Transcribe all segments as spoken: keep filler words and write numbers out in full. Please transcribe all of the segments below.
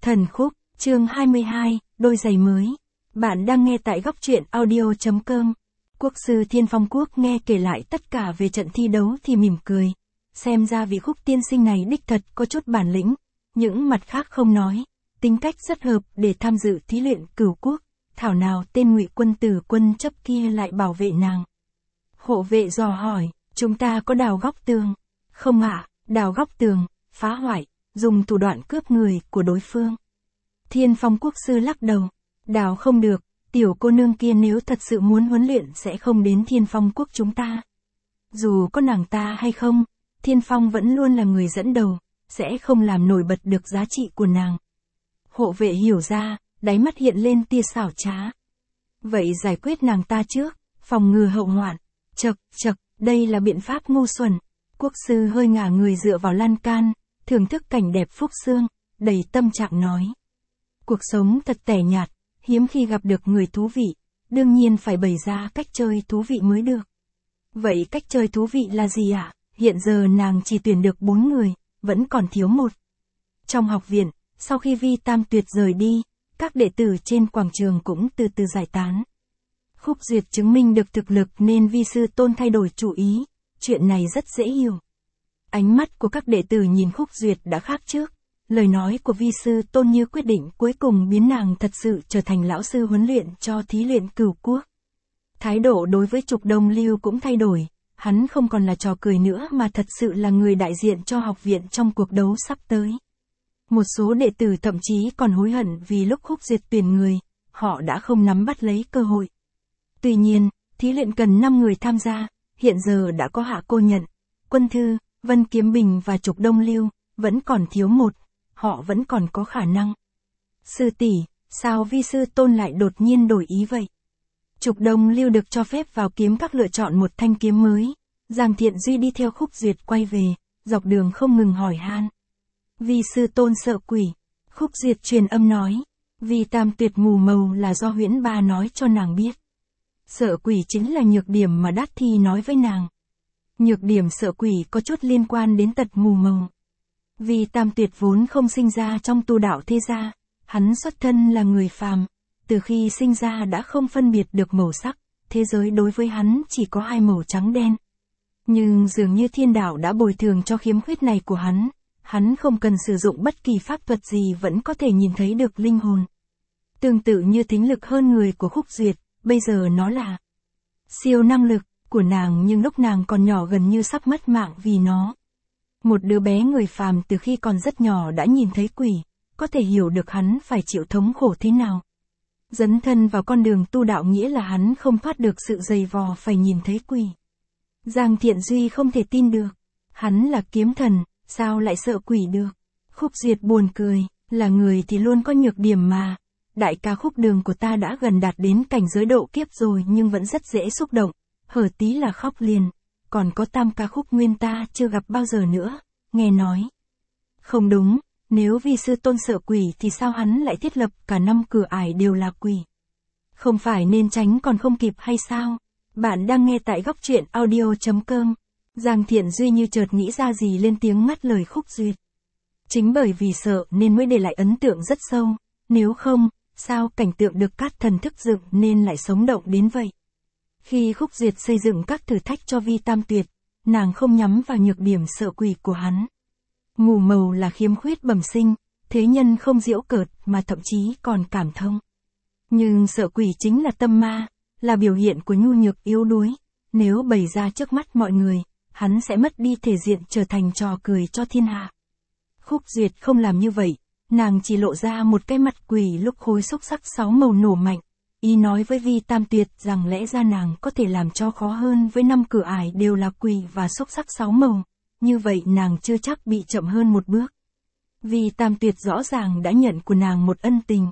Thần khúc, chương hai mươi hai, đôi giày mới. Bạn đang nghe tại góc truyện audio chấm com. Quốc sư Thiên Phong Quốc nghe kể lại tất cả về trận thi đấu thì mỉm cười. Xem ra vị Khúc tiên sinh này đích thật có chút bản lĩnh. Những mặt khác không nói. Tính cách rất hợp để tham dự thí luyện cửu quốc. Thảo nào tên Ngụy quân tử quân chấp kia lại bảo vệ nàng. Hộ vệ dò hỏi, chúng ta có đào góc tường? Không ạ, đào góc tường, phá hoại, dùng thủ đoạn cướp người của đối phương. Thiên Phong Quốc sư lắc đầu, đào không được, tiểu cô nương kia nếu thật sự muốn huấn luyện sẽ không đến Thiên Phong Quốc chúng ta. Dù có nàng ta hay không, Thiên Phong vẫn luôn là người dẫn đầu, sẽ không làm nổi bật được giá trị của nàng. Hộ vệ hiểu ra, đáy mắt hiện lên tia xảo trá. Vậy giải quyết nàng ta trước, phòng ngừa hậu hoạn. Chậc, chậc, đây là biện pháp ngu xuẩn. Quốc sư hơi ngả người dựa vào lan can, thưởng thức cảnh đẹp phúc xương, đầy tâm trạng nói. Cuộc sống thật tẻ nhạt, hiếm khi gặp được người thú vị, đương nhiên phải bày ra cách chơi thú vị mới được. Vậy cách chơi thú vị là gì ạ? À? Hiện giờ nàng chỉ tuyển được bốn người, vẫn còn thiếu một. Trong học viện, sau khi Vi Tam Tuyệt rời đi, các đệ tử trên quảng trường cũng từ từ giải tán. Khúc Duyệt chứng minh được thực lực nên Vi sư Tôn thay đổi chủ ý, chuyện này rất dễ hiểu. Ánh mắt của các đệ tử nhìn Khúc Duyệt đã khác trước, lời nói của Vi sư Tôn như quyết định cuối cùng biến nàng thật sự trở thành lão sư huấn luyện cho thí luyện cửu quốc. Thái độ đối với Trục Đông Lưu cũng thay đổi, hắn không còn là trò cười nữa mà thật sự là người đại diện cho học viện trong cuộc đấu sắp tới. Một số đệ tử thậm chí còn hối hận vì lúc Khúc Duyệt tuyển người, họ đã không nắm bắt lấy cơ hội. Tuy nhiên, thí luyện cần năm người tham gia, hiện giờ đã có Hạ Cô Nhận, Quân Thư, Vân Kiếm Bình và Trục Đông Lưu, vẫn còn thiếu một, họ vẫn còn có khả năng. Sư tỷ, sao Vi sư Tôn lại đột nhiên đổi ý vậy? Trục Đông Lưu được cho phép vào kiếm các lựa chọn một thanh kiếm mới, Giang Thiện Duy đi theo Khúc Duyệt quay về, dọc đường không ngừng hỏi han. Vi sư Tôn sợ quỷ, Khúc Duyệt truyền âm nói, Vi Tam Tuyệt mù màu là do Huyễn Ba nói cho nàng biết. Sợ quỷ chính là nhược điểm mà Đát Thi nói với nàng. Nhược điểm sợ quỷ có chút liên quan đến tật mù màu. Vì Tam Tuyệt vốn không sinh ra trong tu đạo thế gia, hắn xuất thân là người phàm, từ khi sinh ra đã không phân biệt được màu sắc, thế giới đối với hắn chỉ có hai màu trắng đen. Nhưng dường như thiên đạo đã bồi thường cho khiếm khuyết này của hắn, hắn không cần sử dụng bất kỳ pháp thuật gì vẫn có thể nhìn thấy được linh hồn. Tương tự như thính lực hơn người của Khúc Duyệt, bây giờ nó là siêu năng lực của nàng nhưng lúc nàng còn nhỏ gần như sắp mất mạng vì nó. Một đứa bé người phàm từ khi còn rất nhỏ đã nhìn thấy quỷ, có thể hiểu được hắn phải chịu thống khổ thế nào. Dấn thân vào con đường tu đạo nghĩa là hắn không thoát được sự dày vò phải nhìn thấy quỷ. Giang Thiện Duy không thể tin được, hắn là kiếm thần, sao lại sợ quỷ được? Khúc Duyệt buồn cười, là người thì luôn có nhược điểm mà. Đại ca Khúc Đường của ta đã gần đạt đến cảnh giới độ kiếp rồi nhưng vẫn rất dễ xúc động, hở tí là khóc liền. Còn có Tam ca Khúc Nguyên ta chưa gặp bao giờ nữa, nghe nói. Không đúng, nếu Vi sư Tôn sợ quỷ thì sao hắn lại thiết lập cả năm cửa ải đều là quỷ? Không phải nên tránh còn không kịp hay sao? Bạn đang nghe tại góc truyện audio chấm com. Giang Thiện Duy như chợt nghĩ ra gì lên tiếng ngắt lời Khúc Duyệt. Chính bởi vì sợ nên mới để lại ấn tượng rất sâu, nếu không, sao cảnh tượng được các thần thức dựng nên lại sống động đến vậy? Khi Khúc Duyệt xây dựng các thử thách cho Vi Tam Tuyệt, nàng không nhắm vào nhược điểm sợ quỷ của hắn. Mù màu là khiếm khuyết bẩm sinh, thế nhân không giễu cợt mà thậm chí còn cảm thông. Nhưng sợ quỷ chính là tâm ma, là biểu hiện của nhu nhược yếu đuối, nếu bày ra trước mắt mọi người, hắn sẽ mất đi thể diện trở thành trò cười cho thiên hạ. Khúc Duyệt không làm như vậy, nàng chỉ lộ ra một cái mặt quỷ lúc khối xúc sắc sáu màu nổ mạnh. Ý nói với Vi Tam Tuyệt rằng lẽ ra nàng có thể làm cho khó hơn với năm cửa ải đều là quỷ và xúc sắc sáu màu, như vậy nàng chưa chắc bị chậm hơn một bước. Vi Tam Tuyệt rõ ràng đã nhận của nàng một ân tình.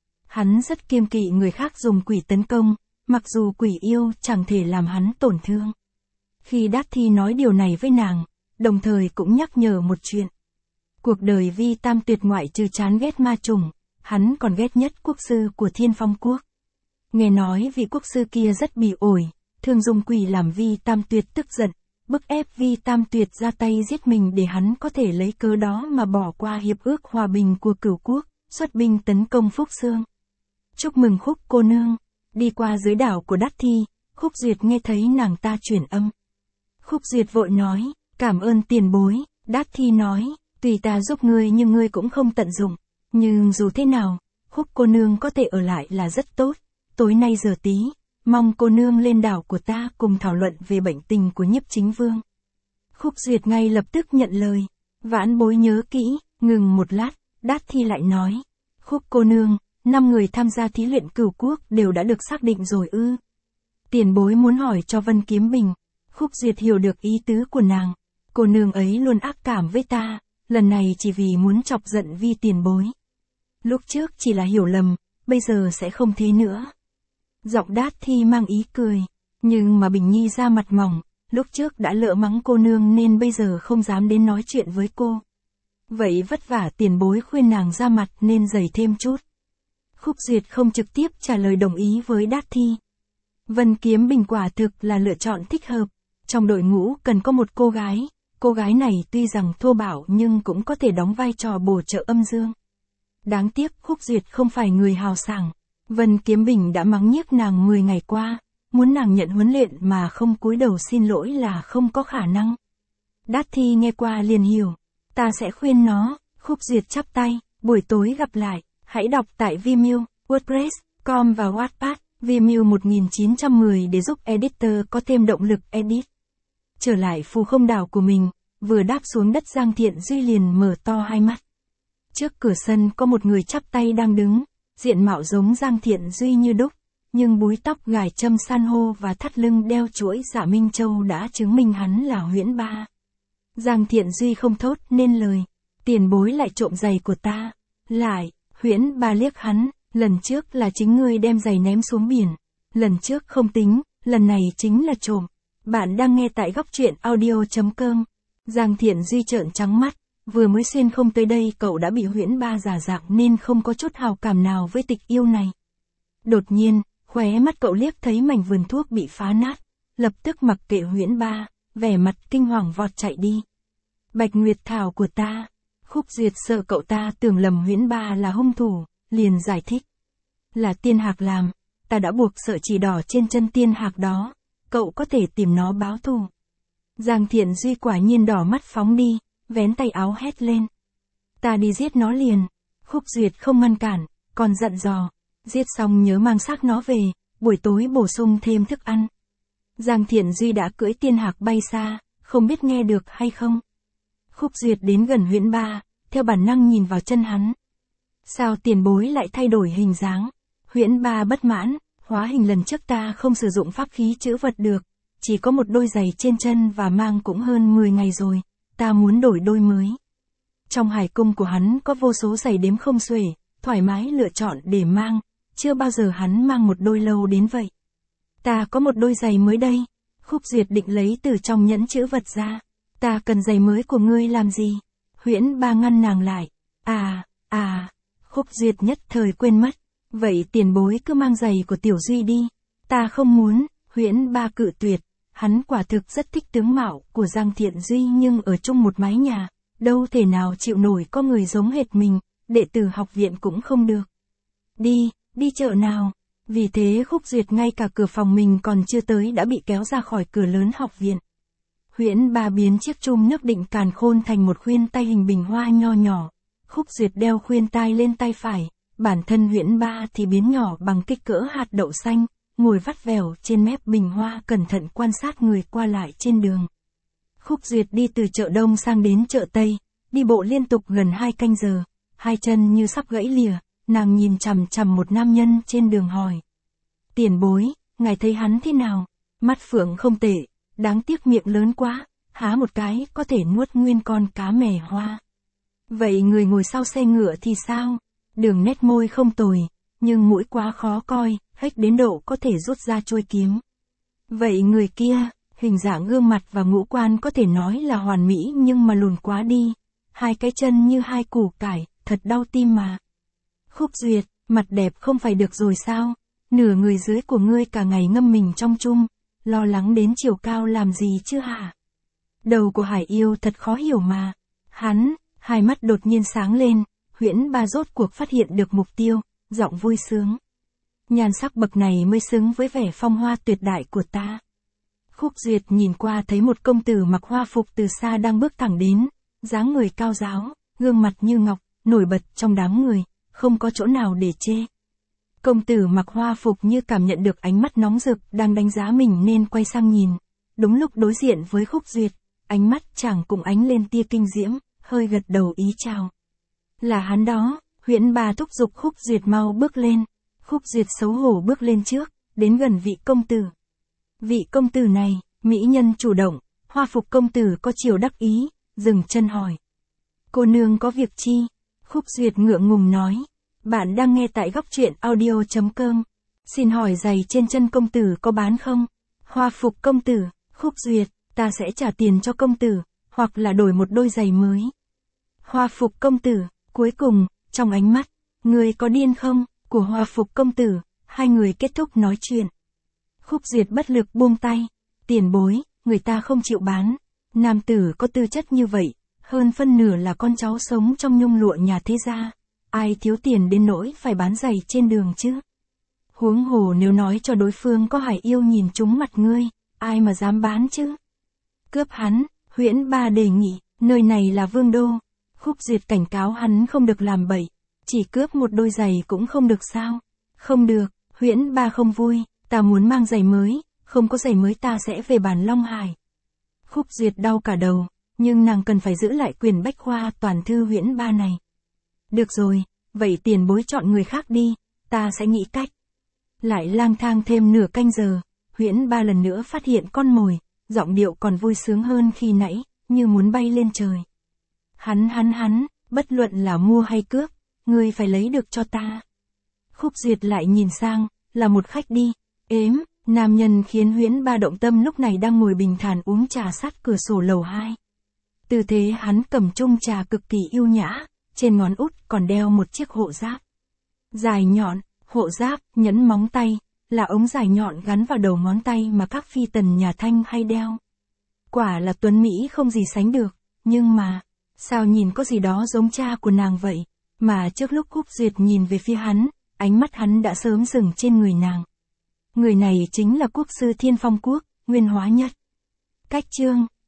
Hắn rất kiêng kỵ người khác dùng quỷ tấn công, mặc dù quỷ yêu chẳng thể làm hắn tổn thương. Khi Đát Thi nói điều này với nàng, đồng thời cũng nhắc nhở một chuyện. Cuộc đời Vi Tam Tuyệt ngoại trừ chán ghét ma trùng, hắn còn ghét nhất quốc sư của Thiên Phong Quốc. Nghe nói vị quốc sư kia rất bỉ ổi, thường dùng quỷ làm Vi Tam Tuyệt tức giận, bức ép Vi Tam Tuyệt ra tay giết mình để hắn có thể lấy cớ đó mà bỏ qua hiệp ước hòa bình của cửu quốc, xuất binh tấn công Phúc Xương. Chúc mừng Khúc cô nương. Đi qua dưới đảo của Đát Thi, Khúc Duyệt nghe thấy nàng ta truyền âm. Khúc Duyệt vội nói, cảm ơn tiền bối. Đát Thi nói, tùy ta giúp ngươi nhưng ngươi cũng không tận dụng. Nhưng dù thế nào, Khúc cô nương có thể ở lại là rất tốt. Tối nay giờ tí, mong cô nương lên đảo của ta cùng thảo luận về bệnh tình của Nhiếp Chính Vương. Khúc Duyệt ngay lập tức nhận lời. Vãn bối nhớ kỹ. Ngừng một lát, Đát Thi lại nói. Khúc cô nương, năm người tham gia thí luyện cửu quốc đều đã được xác định rồi ư? Tiền bối muốn hỏi cho Vân Kiếm Bình. Khúc Duyệt hiểu được ý tứ của nàng. Cô nương ấy luôn ác cảm với ta, lần này chỉ vì muốn chọc giận Vi tiền bối. Lúc trước chỉ là hiểu lầm, bây giờ sẽ không thế nữa. Giọng Đát Thi mang ý cười, nhưng mà Bình Nhi ra mặt mỏng, lúc trước đã lỡ mắng cô nương nên bây giờ không dám đến nói chuyện với cô. Vậy vất vả tiền bối khuyên nàng ra mặt nên dày thêm chút. Khúc Duyệt không trực tiếp trả lời đồng ý với Đát Thi. Vân Kiếm Bình quả thực là lựa chọn thích hợp. Trong đội ngũ cần có một cô gái, cô gái này tuy rằng thô bạo nhưng cũng có thể đóng vai trò bổ trợ âm dương. Đáng tiếc Khúc Duyệt không phải người hào sảng. Vân Kiếm Bình đã mắng nhiếc nàng mười ngày qua, muốn nàng nhận huấn luyện mà không cúi đầu xin lỗi là không có khả năng. Đát Thi nghe qua liền hiểu, ta sẽ khuyên nó. Khúc Duyệt chắp tay, buổi tối gặp lại, hãy đọc tại Vimeo, WordPress chấm com và Wattpad, Vimeo một nghìn chín trăm mười để giúp editor có thêm động lực edit. Trở lại phù không đảo của mình, vừa đáp xuống đất Giang Thiện Duy liền mở to hai mắt. Trước cửa sân có một người chắp tay đang đứng, diện mạo giống Giang Thiện Duy như đúc, nhưng búi tóc gài châm san hô và thắt lưng đeo chuỗi Dạ Minh Châu đã chứng minh hắn là Huyễn Ba. Giang Thiện Duy không thốt nên lời, tiền bối lại trộm giày của ta. Lại, Huyễn Ba liếc hắn, lần trước là chính ngươi đem giày ném xuống biển, lần trước không tính, lần này chính là trộm. Bạn đang nghe tại góc truyện audio chấm com. Giang Thiện Duy trợn trắng mắt, vừa mới xuyên không tới đây cậu đã bị Huyễn Ba giả dạng nên không có chút hào cảm nào với tịch yêu này. Đột nhiên, khóe mắt cậu liếc thấy mảnh vườn thuốc bị phá nát, lập tức mặc kệ Huyễn Ba, vẻ mặt kinh hoàng vọt chạy đi. Bạch Nguyệt Thảo của ta. Khúc Duyệt sợ cậu ta tưởng lầm Huyễn Ba là hung thủ, liền giải thích. Là Tiên Hạc làm, ta đã buộc sợi chỉ đỏ trên chân Tiên Hạc đó, cậu có thể tìm nó báo thù. Giang Thiện Duy quả nhiên đỏ mắt phóng đi, vén tay áo hét lên. Ta đi giết nó liền. Khúc Duyệt không ngăn cản, còn dặn dò. Giết xong nhớ mang xác nó về, buổi tối bổ sung thêm thức ăn. Giang Thiện Duy đã cưỡi Tiên Hạc bay xa, không biết nghe được hay không. Khúc Duyệt đến gần Huyễn Ba, theo bản năng nhìn vào chân hắn. Sao tiền bối lại thay đổi hình dáng? Huyễn Ba bất mãn, hóa hình lần trước ta không sử dụng pháp khí chữ vật được, chỉ có một đôi giày trên chân và mang cũng hơn mười ngày rồi, ta muốn đổi đôi mới. Trong hải cung của hắn có vô số giày đếm không xuể, thoải mái lựa chọn để mang, chưa bao giờ hắn mang một đôi lâu đến vậy. Ta có một đôi giày mới đây. Khúc Duyệt định lấy từ trong nhẫn chữ vật ra. Ta cần giày mới của ngươi làm gì? Huyễn Ba ngăn nàng lại. À, à, Khúc Duyệt nhất thời quên mất. Vậy tiền bối cứ mang giày của Tiểu Duy đi. Ta không muốn. Huyễn Ba cự tuyệt. Hắn quả thực rất thích tướng mạo của Giang Thiện Duy nhưng ở chung một mái nhà, đâu thể nào chịu nổi có người giống hệt mình, đệ tử học viện cũng không được. Đi, đi chợ nào. Vì thế Khúc Duyệt ngay cả cửa phòng mình còn chưa tới đã bị kéo ra khỏi cửa lớn học viện. Huyễn Ba biến chiếc chum nước định càn khôn thành một khuyên tay hình bình hoa nho nhỏ. Khúc Duyệt đeo khuyên tai lên tay phải, bản thân Huyễn Ba thì biến nhỏ bằng kích cỡ hạt đậu xanh, ngồi vắt vẻo trên mép bình hoa cẩn thận quan sát người qua lại trên đường. Khúc Duyệt đi từ chợ Đông sang đến chợ Tây, đi bộ liên tục gần hai canh giờ, hai chân như sắp gãy lìa, nàng nhìn chằm chằm một nam nhân trên đường hỏi. Tiền bối, ngài thấy hắn thế nào? Mắt phượng không tệ, đáng tiếc miệng lớn quá, há một cái có thể nuốt nguyên con cá mè hoa. Vậy người ngồi sau xe ngựa thì sao? Đường nét môi không tồi, nhưng mũi quá khó coi, hếch đến độ có thể rút ra chuôi kiếm. Vậy người kia, hình dạng gương mặt và ngũ quan có thể nói là hoàn mỹ nhưng mà lùn quá đi. Hai cái chân như hai củ cải, thật đau tim mà. Khúc Duyệt, mặt đẹp không phải được rồi sao? Nửa người dưới của ngươi cả ngày ngâm mình trong chung, lo lắng đến chiều cao làm gì chứ hả? Đầu của Hải Yêu thật khó hiểu mà. Hắn, hai mắt đột nhiên sáng lên, Huyễn Ba rốt cuộc phát hiện được mục tiêu, giọng vui sướng. Nhan sắc bậc này mới xứng với vẻ phong hoa tuyệt đại của ta. Khúc Duyệt nhìn qua thấy một công tử mặc hoa phục từ xa đang bước thẳng đến, dáng người cao ráo, gương mặt như ngọc, nổi bật trong đám người, không có chỗ nào để chê. Công tử mặc hoa phục như cảm nhận được ánh mắt nóng rực đang đánh giá mình nên quay sang nhìn. Đúng lúc đối diện với Khúc Duyệt, ánh mắt chàng cũng ánh lên tia kinh diễm, hơi gật đầu ý chào. Là hắn đó, Huyễn Ba thúc giục Khúc Duyệt mau bước lên. Khúc Duyệt xấu hổ bước lên trước, đến gần vị công tử. Vị công tử này, mỹ nhân chủ động, hoa phục công tử có chiều đắc ý, dừng chân hỏi. Cô nương có việc chi? Khúc Duyệt ngượng ngùng nói. Bạn đang nghe tại góc truyện audio chấm com. Xin hỏi giày trên chân công tử có bán không? Hoa phục công tử, Khúc Duyệt, ta sẽ trả tiền cho công tử, hoặc là đổi một đôi giày mới. Hoa phục công tử, cuối cùng, trong ánh mắt, người có điên không, của hoa phục công tử, hai người kết thúc nói chuyện. Khúc Duyệt bất lực buông tay. Tiền bối, người ta không chịu bán. Nam tử có tư chất như vậy, hơn phân nửa là con cháu sống trong nhung lụa nhà thế gia. Ai thiếu tiền đến nỗi phải bán giày trên đường chứ? Huống hồ nếu nói cho đối phương có hải yêu nhìn trúng mặt ngươi, ai mà dám bán chứ? Cướp hắn, Huyễn Ba đề nghị, nơi này là vương đô. Khúc Duyệt cảnh cáo hắn không được làm bậy, chỉ cướp một đôi giày cũng không được sao? Không được, Huyễn Ba không vui, ta muốn mang giày mới, không có giày mới ta sẽ về bản Long Hải. Khúc Duyệt đau cả đầu, nhưng nàng cần phải giữ lại quyền bách khoa toàn thư Huyễn Ba này. Được rồi, vậy tiền bối chọn người khác đi, ta sẽ nghĩ cách. Lại lang thang thêm nửa canh giờ, Huyễn Ba lần nữa phát hiện con mồi, giọng điệu còn vui sướng hơn khi nãy, như muốn bay lên trời. Hắn hắn hắn, bất luận là mua hay cướp, ngươi phải lấy được cho ta. Khúc Duyệt lại nhìn sang, là một khách đi, ếm, nam nhân khiến Huyễn Ba động tâm lúc này đang ngồi bình thản uống trà sát cửa sổ lầu hai. Tư thế hắn cầm chung trà cực kỳ yêu nhã, trên ngón út còn đeo một chiếc hộ giáp. Dài nhọn, hộ giáp, nhẫn móng tay, là ống dài nhọn gắn vào đầu ngón tay mà các phi tần nhà Thanh hay đeo. Quả là tuấn Mỹ không gì sánh được, nhưng mà, sao nhìn có gì đó giống cha của nàng vậy, mà trước lúc Khúc Duyệt nhìn về phía hắn, ánh mắt hắn đã sớm dừng trên người nàng. Người này chính là quốc sư Thiên Phong Quốc, Nguyên Hóa Nhất. Cách chương